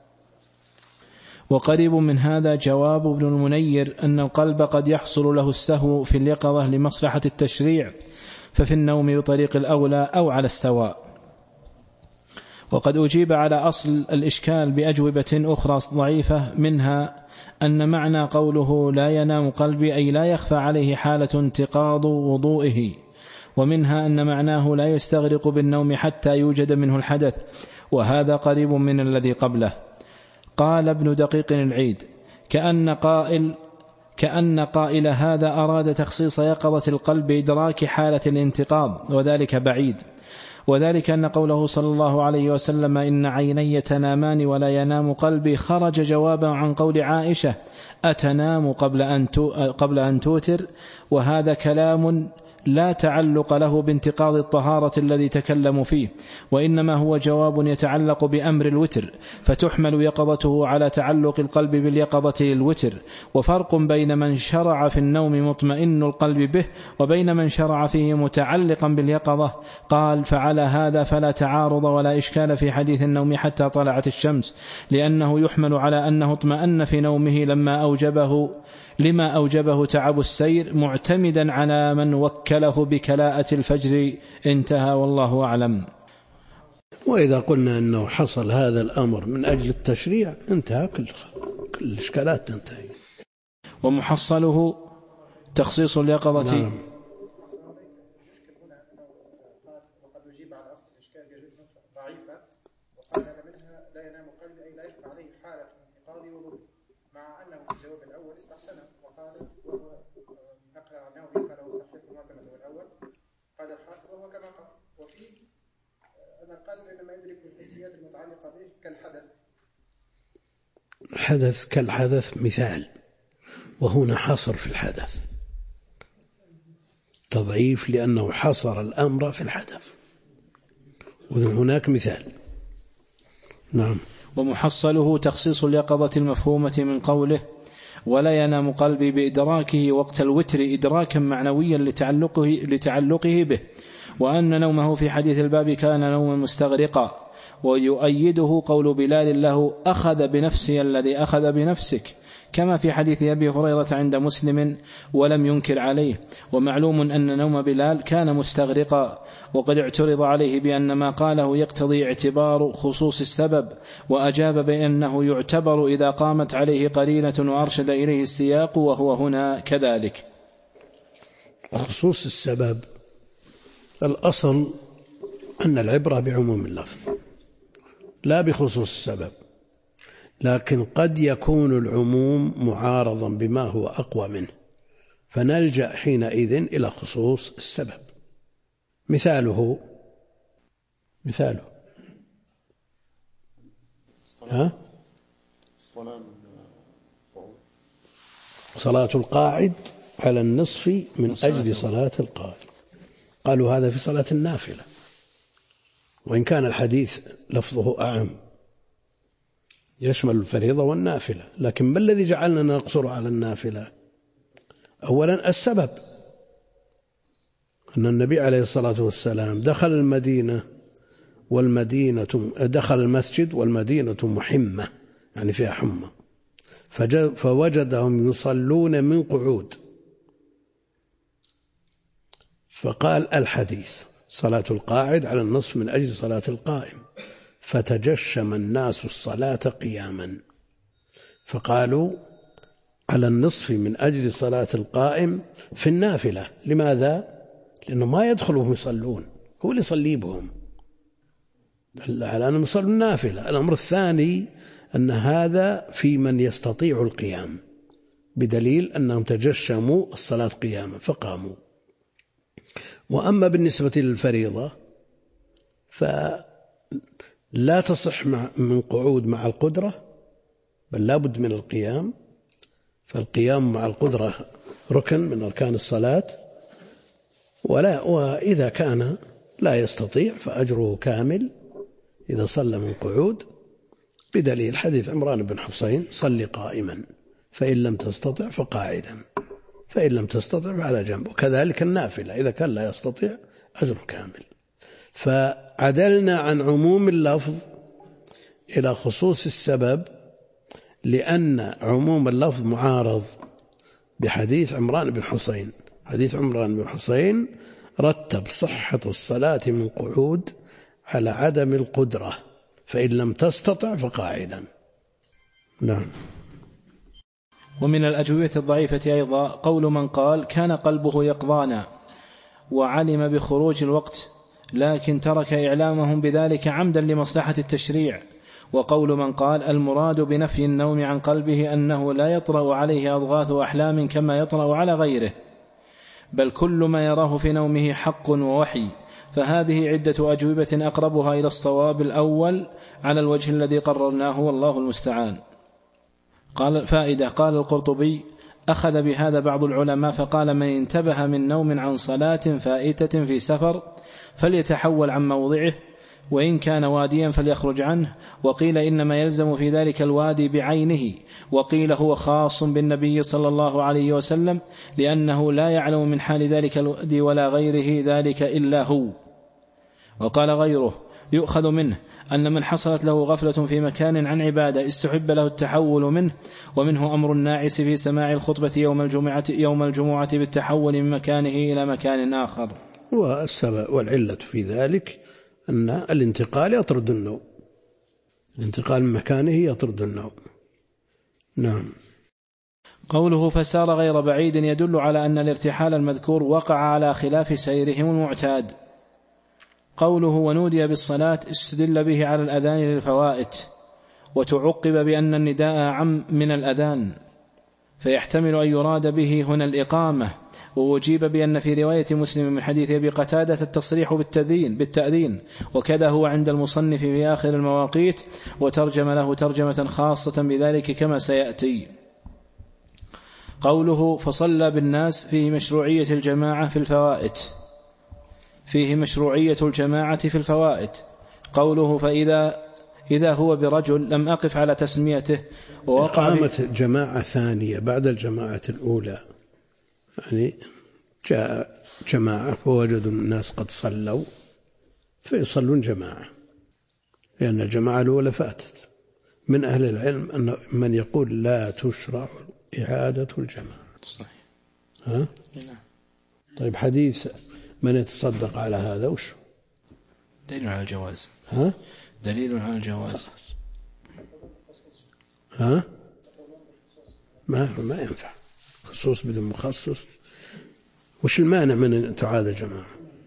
وقريب من هذا جواب ابن المنير أن القلب قد يحصل له السهو في اليقظة لمصلحة التشريع، ففي النوم بطريق الأولى أو على السواء. وقد أجيب على أصل الإشكال بأجوبة أخرى ضعيفة، منها أن معنى قوله لا ينام قلبي أي لا يخفى عليه حالة انتقاض وضوئه، ومنها أن معناه لا يستغرق بالنوم حتى يوجد منه الحدث، وهذا قريب من الذي قبله. قال ابن دقيق العيد كأن قائل هذا أراد تخصيص يقظة القلب بإدراك حالة الانتقاض، وذلك بعيد، وذلك أن قوله صلى الله عليه وسلم إن عيني تنامان ولا ينام قلبي خرج جوابا عن قول عائشة أتنام قبل أن توتر، وهذا كلام لا تعلق له بانتقاض الطهارة الذي تكلم فيه، وإنما هو جواب يتعلق بأمر الوتر، فتحمل يقظته على تعلق القلب باليقظة للوتر. وفرق بين من شرع في النوم مطمئن القلب به وبين من شرع فيه متعلقا باليقظة. قال فعلى هذا فلا تعارض ولا إشكال في حديث النوم حتى طلعت الشمس، لأنه يحمل على أنه اطمأن في نومه لما أوجبه تعب السير، معتمدا على من وكله بكلاءة الفجر. انتهى، والله أعلم. وإذا قلنا أنه حصل هذا الأمر من أجل التشريع انتهى كل الإشكالات تنتهي. ومحصله تخصيص اليقظة. نعم. الحدث كالحدث مثال، وهنا حصر في الحدث، تضعيف لأنه حصر الأمر في الحدث، وهناك مثال. نعم. ومحصله تخصيص اليقظة المفهومة من قوله ولا ينام قلبي بإدراكه وقت الوتر إدراكا معنويا لتعلقه به، وأن نومه في حديث الباب كان نوما مستغرقا. ويؤيده قول بلال له أخذ بنفسي الذي أخذ بنفسك، كما في حديث أبي هريرة عند مسلم ولم ينكر عليه. ومعلوم أن نوم بلال كان مستغرقا، وقد اعترض عليه بأن ما قاله يقتضي اعتبار خصوص السبب، وأجاب بأنه يعتبر إذا قامت عليه قرينة وأرشد إليه السياق، وهو هنا كذلك. خصوص السبب الأصل أن العبرة بعموم اللفظ لا بخصوص السبب، لكن قد يكون العموم معارضا بما هو أقوى منه، فنلجأ حينئذ إلى خصوص السبب. مثاله صلاة القاعد على النصف من أجل صلاة القائم. قالوا هذا في صلاة النافلة، وإن كان الحديث لفظه أعم يشمل الفريضة والنافلة، لكن ما الذي جعلنا نقصر على النافلة؟ أولا السبب أن النبي عليه الصلاة والسلام دخل المسجد والمدينة محمة، يعني فيها حمى، فوجدهم يصلون من قعود، فقال الحديث صلاة القاعد على النصف من أجل صلاة القائم، فتجشم الناس الصلاة قياما، فقالوا على النصف من أجل صلاة القائم في النافلة. لماذا؟ لأنه ما يدخلوا يصلون، هو اللي يصلي بهم على أنهم يصلوا النافلة. الأمر الثاني أن هذا في من يستطيع القيام، بدليل أنهم تجشموا الصلاة قياما فقاموا. وأما بالنسبة للفريضة فلا تصح من قعود مع القدرة، بل لا بد من القيام. فالقيام مع القدرة ركن من أركان الصلاة. وإذا كان لا يستطيع فأجره كامل إذا صلى من قعود، بدليل حديث عمران بن حسين: صل قائما فإن لم تستطع فقاعدا فإن لم تستطع فعلى جنب. وكذلك النافلة إذا كان لا يستطيع أجره كامل. فعدلنا عن عموم اللفظ إلى خصوص السبب، لأن عموم اللفظ معارض بحديث عمران بن حسين. حديث عمران بن حسين رتب صحة الصلاة من قعود على عدم القدرة، فإن لم تستطع فقاعدا. نعم. ومن الأجوبة الضعيفة أيضا قول من قال: كان قلبه يقظانا وعلم بخروج الوقت لكن ترك إعلامهم بذلك عمدا لمصلحة التشريع. وقول من قال: المراد بنفي النوم عن قلبه أنه لا يطرأ عليه أضغاث أحلام كما يطرأ على غيره، بل كل ما يراه في نومه حق ووحي. فهذه عدة أجوبة أقربها إلى الصواب الأول على الوجه الذي قررناه، والله المستعان. قال فائدة: قال القرطبي: أخذ بهذا بعض العلماء فقال: من انتبه من نوم عن صلاة فائتة في سفر فليتحول عن موضعه، وإن كان واديا فليخرج عنه. وقيل إنما يلزم في ذلك الوادي بعينه، وقيل هو خاص بالنبي صلى الله عليه وسلم، لأنه لا يعلم من حال ذلك الوادي ولا غيره ذلك إلا هو. وقال غيره: يؤخذ منه أن من حصلت له غفلة في مكان عن عبادة استحب له التحول منه، ومنه أمر الناعس في سماع الخطبة يوم الجمعة بالتحول من مكانه إلى مكان آخر. والسبب والعلة في ذلك أن الانتقال يطرد النوم، الانتقال من مكانه يطرد النوم. نعم. قوله: فسار غير بعيد يدل على أن الارتحال المذكور وقع على خلاف سيرهم المعتاد. قوله: ونودي بالصلاة استدل به على الأذان للفوائت، وتعقب بأن النداء عم من الأذان، فيحتمل أن يراد به هنا الإقامة. وأجيب بأن في رواية مسلم من حديث أبي قتادة التصريح بالتأذين، وكذا هو عند المصنف في آخر المواقيت، وترجم له ترجمة خاصة بذلك كما سيأتي. قوله: فصلى بالناس فيه مشروعية الجماعة في الفوائت، فيه مشروعية الجماعة في الفوائت. قوله: فإذا هو برجل لم أقف على تسميته. وقامت جماعة ثانية بعد الجماعة الأولى، يعني جاء جماعة فوجدوا الناس قد صلوا فيصلون جماعة، لأن الجماعة الأولى فاتت. من أهل العلم أن من يقول لا تشرع إعادة الجماعة. صحيح. ها؟ طيب حديث من يتصدق على هذا وش؟ دليل على الجواز. ها؟ دليل على الجواز. ها؟ ما ينفع خصوص بدون مخصص. وش المانع من أن تعاد الجماعة؟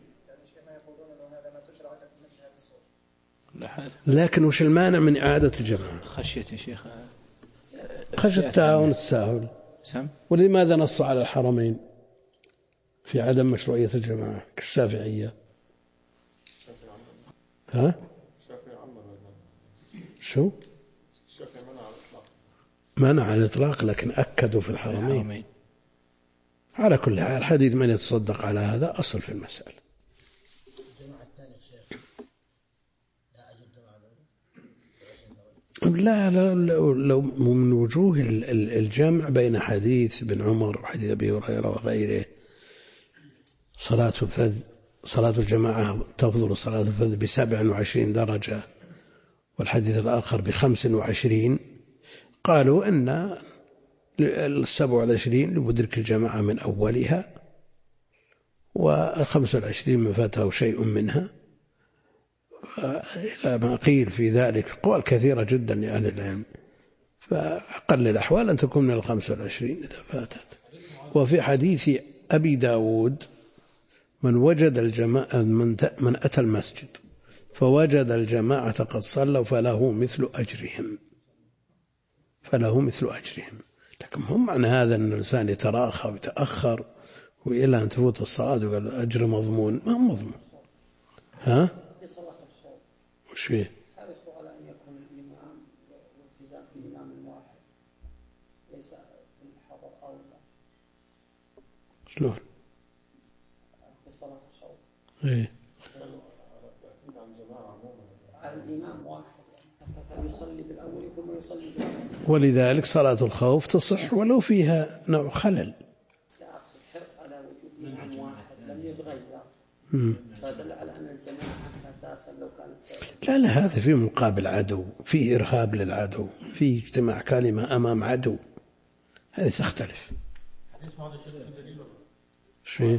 لكن وش المانع من إعادة الجماعة؟ خشية يا شيخ، خشية التعاون التساهل. ولماذا نص على الحرمين في عدم مشروعية الجماعة كالشافعية؟ ها؟ شو؟ منع على الإطلاق، لكن أكدوا في الحرمين. على كل حال حديث من يتصدق على هذا أصل في المسألة. لا لو من وجوه الجمع بين حديث ابن عمر وحديث أبي هريرة وغيره، صلاة الجماعة تفضل صلاة الفذ ب27 درجة، والحديث الآخر ب25. قالوا أن 27 لمدرك الجماعة من أولها، و25 من فاته شيء منها. إلى ما قيل في ذلك قوال كثيرة جدا لأهل العلم. فأقل الأحوال أن تكون من 25 إذا فاتت. وفي حديث أبي داود من وجد الجماعة من أتى المسجد فوجد الجماعة قد صلوا فله مثل أجرهم. لكن هم معنى هذا أن الإنسان يتراخى ويتأخر وإلى أن تفوت الصلاة وقال أجر مضمون، ما هو مضمون. ها؟ في صلاة الخوف وش فيه؟ حرص على أن يكون الإمام والتزام بإمام واحد ليس بالحضر أولى. شلون؟ في صلاة الخوف. إيه. على الإمام واحد فيصلي بالأول ثم يصلي بالأول. ولذلك صلاة الخوف تصح ولو فيها نوع خلل. لا أقصد حرص على وجود إمام واحد لم يتغير. فدل على أن الجماعة أساسا لو كانت لا هذا فيه مقابل عدو، فيه إرهاب للعدو، فيه اجتماع كلمة أمام عدو، هذه تختلف. شيء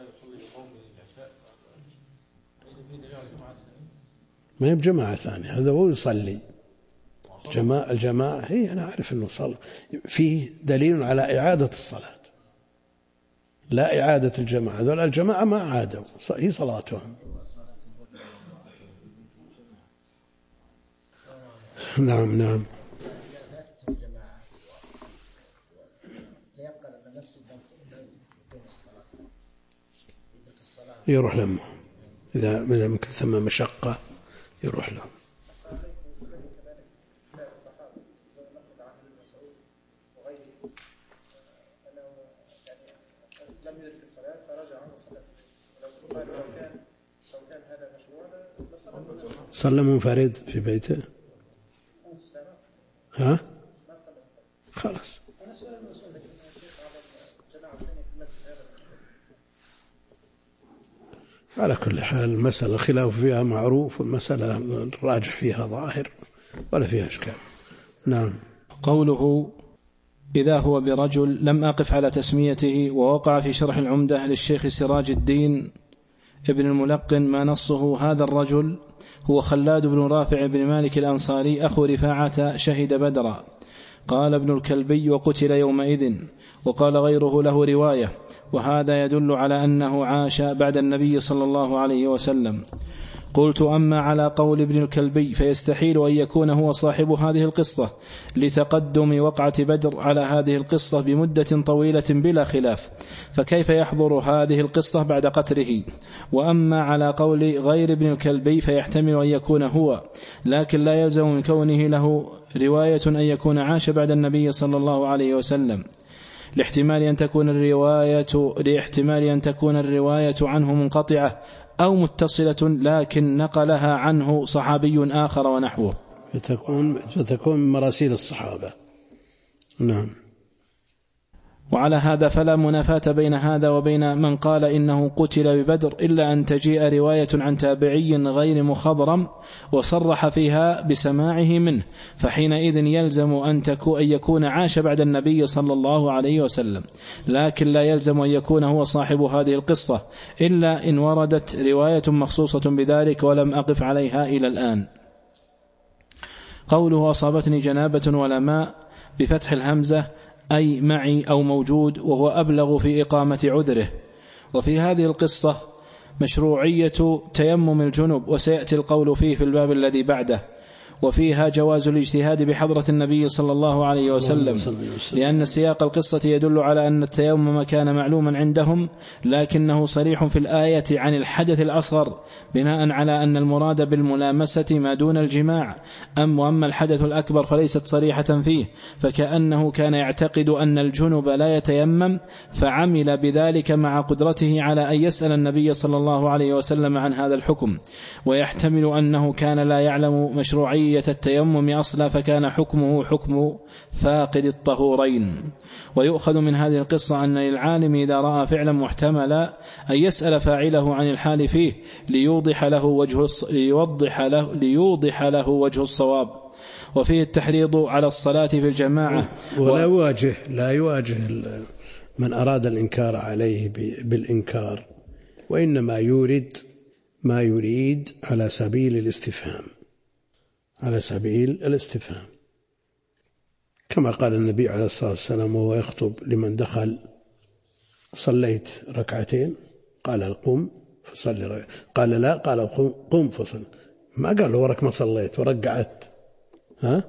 ما هي بجماعة ثانية، هذا هو يصلي الجماعة هي أنا أعرف أنه صلى، فيه دليل على إعادة الصلاة لا إعادة الجماعة. ذول الجماعة ما عادوا، هي صلاتهم. نعم يروح لهم إذا ممكن ثم مشقة يروح لهم. صلى منفرد في بيته. ها؟ خلاص. على كل حال المسألة الخلاف فيها معروف والمسألة الراجح فيها ظاهر ولا فيها إشكال. نعم. قوله إذا هو برجل لم أقف على تسميته، ووقع في شرح العمدة للشيخ سراج الدين ابن الملقن ما نصه هذا الرجل هو خلاد بن رافع بن مالك الأنصاري أخو رفاعة شهد بدرا. قال ابن الكلبي وقتل يومئذ، وقال غيره له رواية، وهذا يدل على أنه عاش بعد النبي صلى الله عليه وسلم. قلت أما على قول ابن الكلبي فيستحيل أن يكون هو صاحب هذه القصة لتقدم وقعة بدر على هذه القصة بمدة طويلة بلا خلاف، فكيف يحضر هذه القصة بعد قتله؟ وأما على قول غير ابن الكلبي فيحتمل أن يكون هو، لكن لا يلزم من كونه له رواية أن يكون عاش بعد النبي صلى الله عليه وسلم، لاحتمال أن تكون الرواية عنه منقطعة أو متصلة لكن نقلها عنه صحابي آخر ونحوه، فتكون من مراسيل الصحابة. نعم. وعلى هذا فلا منافاة بين هذا وبين من قال إنه قتل ببدر إلا أن تجيء رواية عن تابعي غير مخضرم وصرح فيها بسماعه منه، فحينئذ يلزم أن يكون عاش بعد النبي صلى الله عليه وسلم، لكن لا يلزم أن يكون هو صاحب هذه القصة إلا إن وردت رواية مخصوصة بذلك ولم أقف عليها إلى الآن. قوله أصابتني جنابة ولا ماء بفتح الهمزة أي معي أو موجود، وهو أبلغ في إقامة عذره. وفي هذه القصة مشروعية تيمم الجنب، وسيأتي القول فيه في الباب الذي بعده. وفيها جواز الاجتهاد بحضرة النبي صلى الله عليه وسلم، لأن سياق القصة يدل على أن التيمم كان معلوما عندهم، لكنه صريح في الآية عن الحدث الأصغر بناء على أن المراد بالملامسة ما دون الجماع، وأما الحدث الأكبر فليست صريحة فيه، فكأنه كان يعتقد أن الجنب لا يتيمم، فعمل بذلك مع قدرته على أن يسأل النبي صلى الله عليه وسلم عن هذا الحكم. ويحتمل أنه كان لا يعلم مشروعية التيمم أصلا، فكان حكمه حكم فاقد الطهورين. ويؤخذ من هذه القصة أن للعالم إذا رأى فعلا محتملا أن يسأل فاعله عن الحال فيه ليوضح له وجه الصواب. وفيه التحريض على الصلاة في الجماعة، لا يواجه من أراد الإنكار عليه بالإنكار، وإنما يورد ما يريد على سبيل الاستفهام. كما قال النبي عليه الصلاة والسلام وهو يخطب لمن دخل: صليت ركعتين؟ قال: قم فصلي ركعتين. قال: لا. قال: قم فصل. ما قال له: ورك ما صليت ورقعت. ما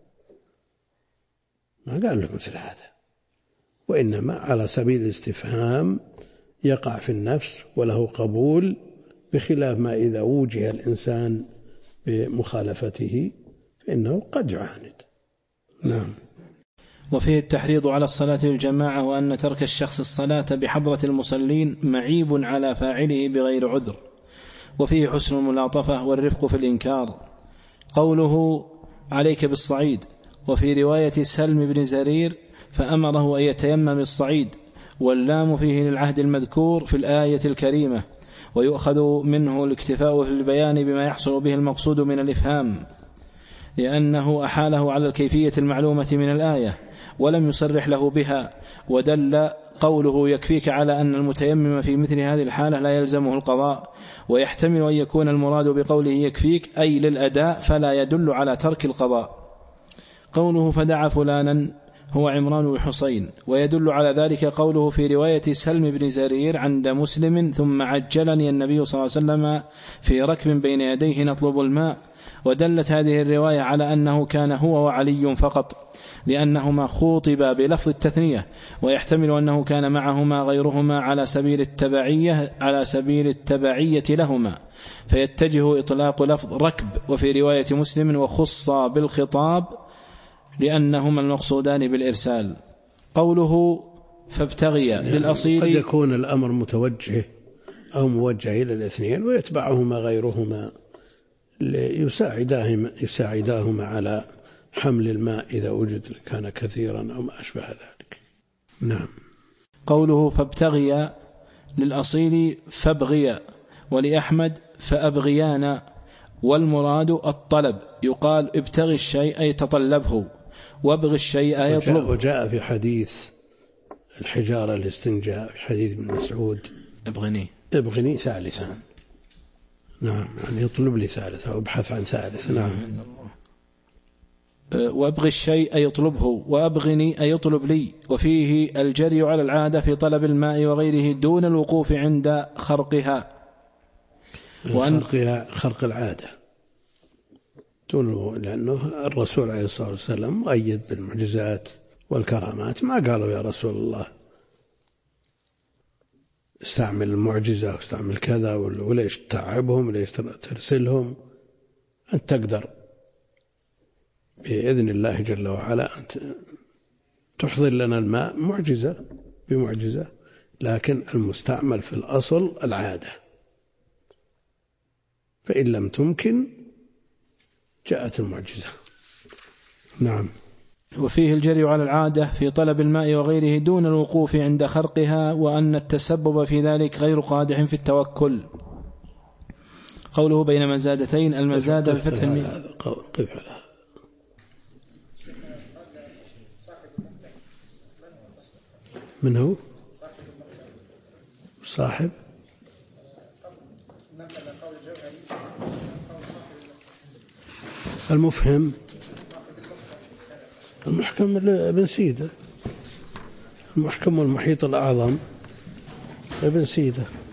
قال له مثل هذا، وإنما على سبيل الاستفهام يقع في النفس وله قبول، بخلاف ما إذا وجه الإنسان بمخالفته فإنه قد يعاند. نعم. وفيه التحريض على الصلاة بالجماعة، وأن ترك الشخص الصلاة بحضرة المصلين معيب على فاعله بغير عذر. وفيه حسن الملاطفة والرفق في الإنكار. قوله: عليك بالصعيد. وفي رواية سلم بن زرير: فأمره أن يتيمم الصعيد، واللام فيه للعهد المذكور في الآية الكريمة. ويؤخذ منه الاكتفاء في البيان بما يحصل به المقصود من الإفهام، لأنه أحاله على الكيفية المعلومة من الآية ولم يصرح له بها. ودل قوله يكفيك على أن المتيمم في مثل هذه الحالة لا يلزمه القضاء، ويحتمل أن يكون المراد بقوله يكفيك أي للأداء، فلا يدل على ترك القضاء. قوله فدعا فلانا هو عمران الحسين، ويدل على ذلك قوله في رواية سلم بن زرير عند مسلم: ثم عجلني النبي صلى الله عليه وسلم في ركب بين يديه نطلب الماء. ودلت هذه الرواية على أنه كان هو وعلي فقط، لأنهما خوطبا بلفظ التثنية، ويحتمل أنه كان معهما غيرهما على سبيل التبعية لهما، فيتجه إطلاق لفظ ركب. وفي رواية مسلم: وخص بالخطاب، لأنهما المقصودان بالإرسال. قوله فابتغي للأصيل، قد يكون الأمر متوجه أو موجه إلى الاثنين، ويتبعهما غيرهما يساعداهما على حمل الماء إذا وجد كان كثيرا أو ما أشبه ذلك. نعم. قوله فابتغي للأصيل فابغي، ولأحمد فأبغيان، والمراد الطلب. يقال ابتغي الشيء أي تطلبه، وابغ الشيء أي يطلبه. وجاء في حديث الحجارة الاستنجاء في حديث ابن مسعود: ابغني ثالثا. نعم، يعني يطلب لي ثالثا أو ابحث عن ثالث. نعم. وابغ الشيء أي يطلبه، وأبغني أي يطلب لي. وفيه الجري على العادة في طلب الماء وغيره دون الوقوف عند خرقها. خرق العادة، لأنه الرسول عليه الصلاة والسلام مؤيد بالمعجزات والكرامات، ما قالوا يا رسول الله استعمل المعجزة واستعمل كذا، وليش تعبهم وليش ترسلهم. أنت تقدر بإذن الله جل وعلا أن تحضر لنا الماء بمعجزة، لكن المستعمل في الأصل العادة، فإن لم تمكن جاءت المعجزة. نعم. وفيه الجري على العادة في طلب الماء وغيره دون الوقوف عند خرقها، وأن التسبب في ذلك غير قادح في التوكل. قوله بين مزادتين، المزادة بفتح الميم. قف على من هو صاحب المفهم المحكم ابن سيدة، المحكم والمحيط الأعظم ابن سيدة.